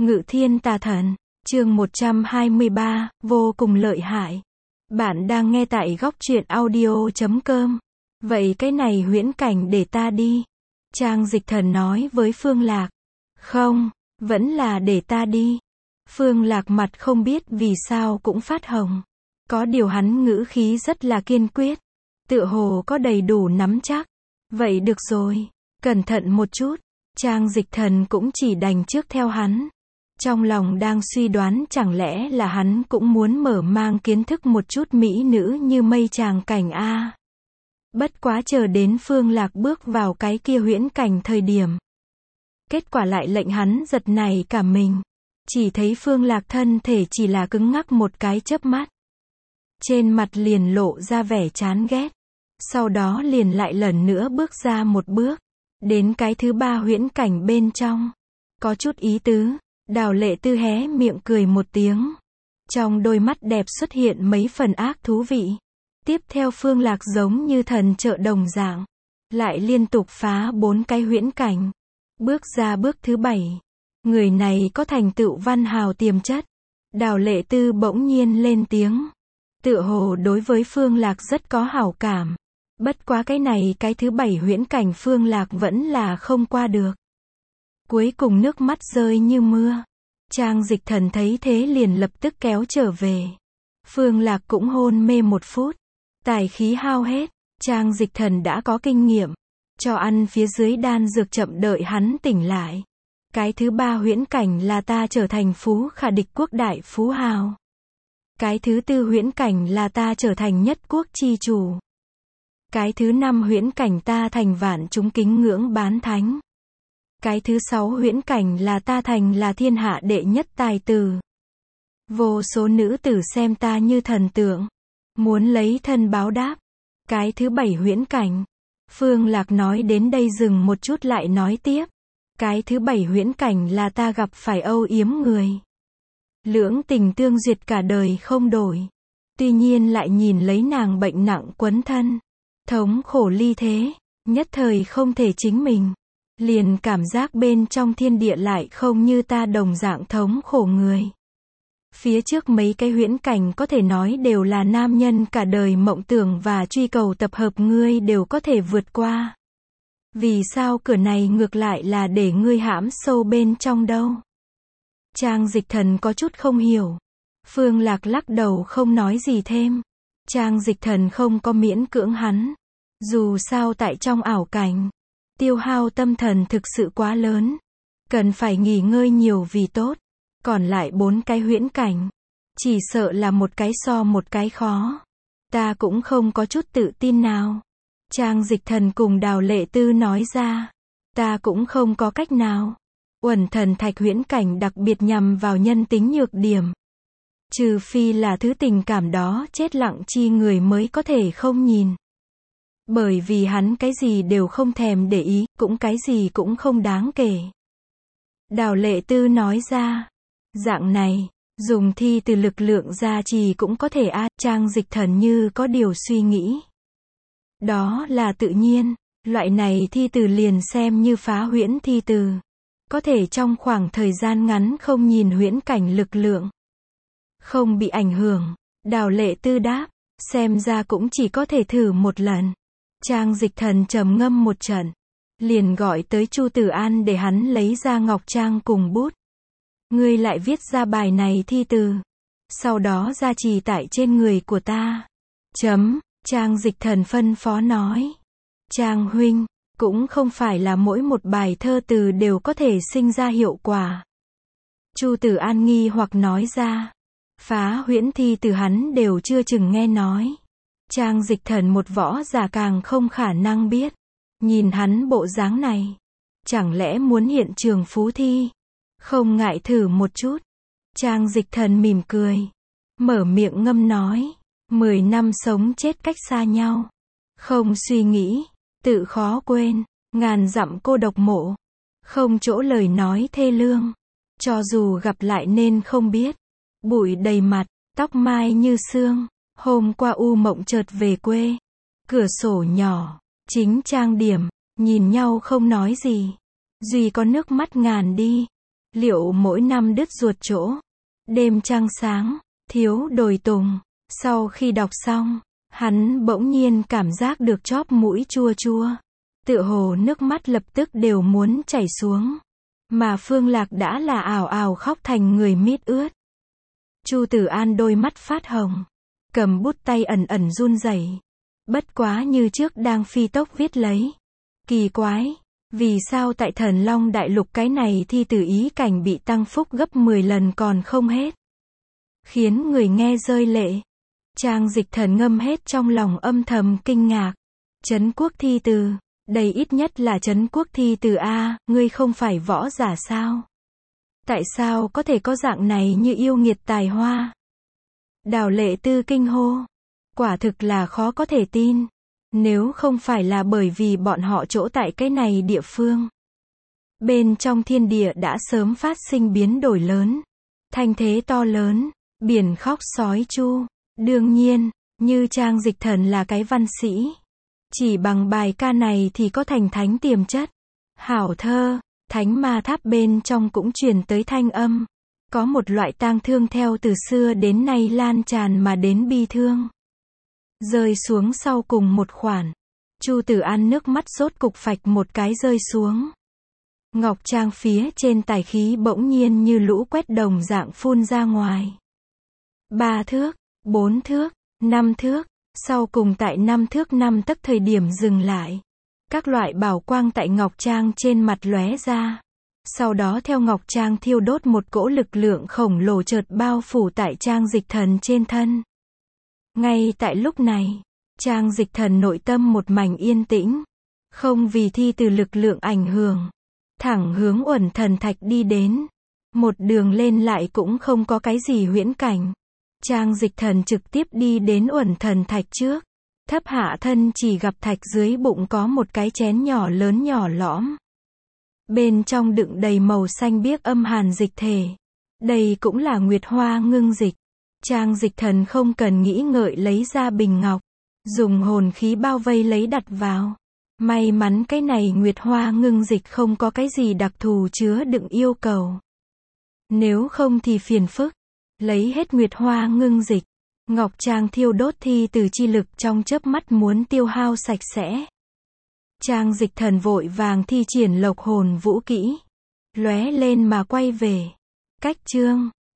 Ngự thiên tà thần, chương 123, vô cùng lợi hại. Bạn đang nghe tại góc truyện audio.com. Vậy cái này huyễn cảnh để ta đi. Trang Dịch Thần nói với Phương Lạc. Không, vẫn là để ta đi. Phương Lạc mặt không biết vì sao cũng phát hồng. Có điều hắn ngữ khí rất là kiên quyết. Tựa hồ có đầy đủ nắm chắc. Vậy được rồi, cẩn thận một chút. Trang Dịch Thần cũng chỉ đành trước theo hắn. Trong lòng đang suy đoán chẳng lẽ là hắn cũng muốn mở mang kiến thức một chút mỹ nữ như mây tràng cảnh a. Bất quá chờ đến Phương Lạc bước vào cái kia huyễn cảnh thời điểm. Kết quả lại lệnh hắn giật nảy cả mình. Chỉ thấy Phương Lạc thân thể chỉ là cứng ngắc một cái chớp mắt. Trên mặt liền lộ ra vẻ chán ghét. Sau đó liền lại lần nữa bước ra một bước. Đến cái thứ ba huyễn cảnh bên trong. Có chút ý tứ. Đào Lệ Tư hé miệng cười một tiếng. Trong đôi mắt đẹp xuất hiện mấy phần ác thú vị. Tiếp theo Phương Lạc giống như thần trợ đồng dạng. Lại liên tục phá 4 cái huyễn cảnh. Bước ra bước thứ 7. Người này có thành tựu văn hào tiềm chất. Đào Lệ Tư bỗng nhiên lên tiếng. Tựa hồ đối với Phương Lạc rất có hảo cảm. Bất quá cái này cái thứ 7 huyễn cảnh Phương Lạc vẫn là không qua được. Cuối cùng nước mắt rơi như mưa. Trang Dịch Thần thấy thế liền lập tức kéo trở về. Phương Lạc cũng hôn mê 1 phút. Tài khí hao hết. Trang Dịch Thần đã có kinh nghiệm. Cho ăn phía dưới đan dược chậm đợi hắn tỉnh lại. Cái thứ 3 huyễn cảnh là ta trở thành phú khả địch quốc đại phú hào. Cái thứ 4 huyễn cảnh là ta trở thành nhất quốc chi chủ. Cái thứ 5 huyễn cảnh ta thành vạn chúng kính ngưỡng bán thánh. Cái thứ 6 huyễn cảnh là ta thành là thiên hạ đệ nhất tài tử. Vô số nữ tử xem ta như thần tượng. Muốn lấy thân báo đáp. Cái thứ 7 huyễn cảnh. Phương Lạc nói đến đây dừng một chút lại nói tiếp. Cái thứ 7 huyễn cảnh là ta gặp phải âu yếm người. Lưỡng tình tương duyệt cả đời không đổi. Tuy nhiên lại nhìn lấy nàng bệnh nặng quấn thân. Thống khổ ly thế. Nhất thời không thể chính mình. Liền cảm giác bên trong thiên địa lại không như ta đồng dạng thống khổ người. Phía trước mấy cái huyễn cảnh có thể nói đều là nam nhân cả đời mộng tưởng và truy cầu tập hợp ngươi đều có thể vượt qua. Vì sao cửa này ngược lại là để ngươi hãm sâu bên trong đâu? Trang Dịch Thần có chút không hiểu. Phương Lạc lắc đầu không nói gì thêm. Trang Dịch Thần không có miễn cưỡng hắn. Dù sao tại trong ảo cảnh. Tiêu hao tâm thần thực sự quá lớn. Cần phải nghỉ ngơi nhiều vì tốt. Còn lại 4 cái huyễn cảnh. Chỉ sợ là một cái so một cái khó. Ta cũng không có chút tự tin nào. Trang Dịch Thần cùng Đào Lệ Tư nói ra. Ta cũng không có cách nào. Uẩn thần thạch huyễn cảnh đặc biệt nhằm vào nhân tính nhược điểm. Trừ phi là thứ tình cảm đó chết lặng chi người mới có thể không nhìn. Bởi vì hắn cái gì đều không thèm để ý, cũng cái gì cũng không đáng kể. Đào Lệ Tư nói ra. Dạng này, dùng thi từ lực lượng gia trì cũng có thể Trang Dịch Thần như có điều suy nghĩ. Đó là tự nhiên, loại này thi từ liền xem như phá huyễn thi từ. Có thể trong khoảng thời gian ngắn không nhìn huyễn cảnh lực lượng. Không bị ảnh hưởng, Đào Lệ Tư đáp, xem ra cũng chỉ có thể thử một lần. Trang Dịch Thần trầm ngâm một trận. Liền gọi tới Chu Tử An để hắn lấy ra ngọc trang cùng bút. Ngươi lại viết ra bài này thi từ. Sau đó gia trì tại trên người của ta. Trang Dịch Thần phân phó nói. Trang huynh, cũng không phải là mỗi một bài thơ từ đều có thể sinh ra hiệu quả. Chu Tử An nghi hoặc nói ra. Phá huyễn thi từ hắn đều chưa chừng nghe nói. Trang Dịch Thần một võ giả càng không khả năng biết. Nhìn hắn bộ dáng này. Chẳng lẽ muốn hiện trường phú thi? Không ngại thử một chút. Trang Dịch Thần mỉm cười. Mở miệng ngâm nói. 10 năm sống chết cách xa nhau. Không suy nghĩ. Tự khó quên. Ngàn dặm cô độc mộ. Không chỗ lời nói thê lương. Cho dù gặp lại nên không biết. Bụi đầy mặt. Tóc mai như sương. Hôm qua u mộng chợt về quê. Cửa sổ nhỏ. Chính trang điểm. Nhìn nhau không nói gì. Duy có nước mắt ngàn đi. Liệu mỗi năm đứt ruột chỗ, đêm trăng sáng, thiếu đồi tùng. Sau khi đọc xong, hắn bỗng nhiên cảm giác được chóp mũi chua chua. Tựa hồ nước mắt lập tức đều muốn chảy xuống. Mà Phương Lạc đã là ào ào khóc thành người mít ướt. Chu Tử An đôi mắt phát hồng, cầm bút tay ẩn ẩn run rẩy. Bất quá như trước đang phi tốc viết lấy. Kỳ quái, vì sao tại Thần Long Đại Lục cái này thi tử ý cảnh bị tăng phúc gấp 10 lần còn không hết. Khiến người nghe rơi lệ. Trang Dịch Thần ngâm hết trong lòng âm thầm kinh ngạc. Trấn quốc thi từ, đây ít nhất là trấn quốc thi từ A, ngươi không phải võ giả sao? Tại sao có thể có dạng này như yêu nghiệt tài hoa? Đào Lệ Tư kinh hô. Quả thực là khó có thể tin. Nếu không phải là bởi vì bọn họ chỗ tại cái này địa phương. Bên trong thiên địa đã sớm phát sinh biến đổi lớn. Thanh thế to lớn, biển khóc sói chu. Đương nhiên, như Trang Dịch Thần là cái văn sĩ. Chỉ bằng bài ca này thì có thành thánh tiềm chất. Hảo thơ, thánh ma tháp bên trong cũng truyền tới thanh âm. Có một loại tang thương theo từ xưa đến nay lan tràn mà đến bi thương. Rơi xuống sau cùng một khoản. Chu Tử An nước mắt sốt cục phạch một cái rơi xuống. Ngọc trang phía trên tài khí bỗng nhiên như lũ quét đồng dạng phun ra ngoài. 3 thước, 4 thước, 5 thước, sau cùng tại 5 thước 5 tấc thời điểm dừng lại. Các loại bảo quang tại Ngọc Trang trên mặt lóe ra. Sau đó theo Ngọc Trang thiêu đốt một cỗ lực lượng khổng lồ chợt bao phủ tại Trang Dịch Thần trên thân. Ngay tại lúc này, Trang Dịch Thần nội tâm một mảnh yên tĩnh. Không vì thi từ lực lượng ảnh hưởng. Thẳng hướng Uẩn Thần Thạch đi đến. Một đường lên lại cũng không có cái gì huyễn cảnh. Trang Dịch Thần trực tiếp đi đến Uẩn Thần Thạch trước. Thấp hạ thân chỉ gặp thạch dưới bụng có một cái chén nhỏ lớn nhỏ lõm. Bên trong đựng đầy màu xanh biếc âm hàn dịch thể. Đây cũng là Nguyệt Hoa ngưng dịch. Trang Dịch Thần không cần nghĩ ngợi lấy ra bình ngọc. Dùng hồn khí bao vây lấy đặt vào. May mắn cái này Nguyệt Hoa ngưng dịch không có cái gì đặc thù chứa đựng yêu cầu. Nếu không thì phiền phức. Lấy hết Nguyệt Hoa ngưng dịch. Ngọc Trang thiêu đốt thi từ chi lực trong chớp mắt muốn tiêu hao sạch sẽ. Trang Dịch Thần vội vàng thi triển Lộc Hồn Vũ kỹ. Lóe lên mà quay về. Cách chương.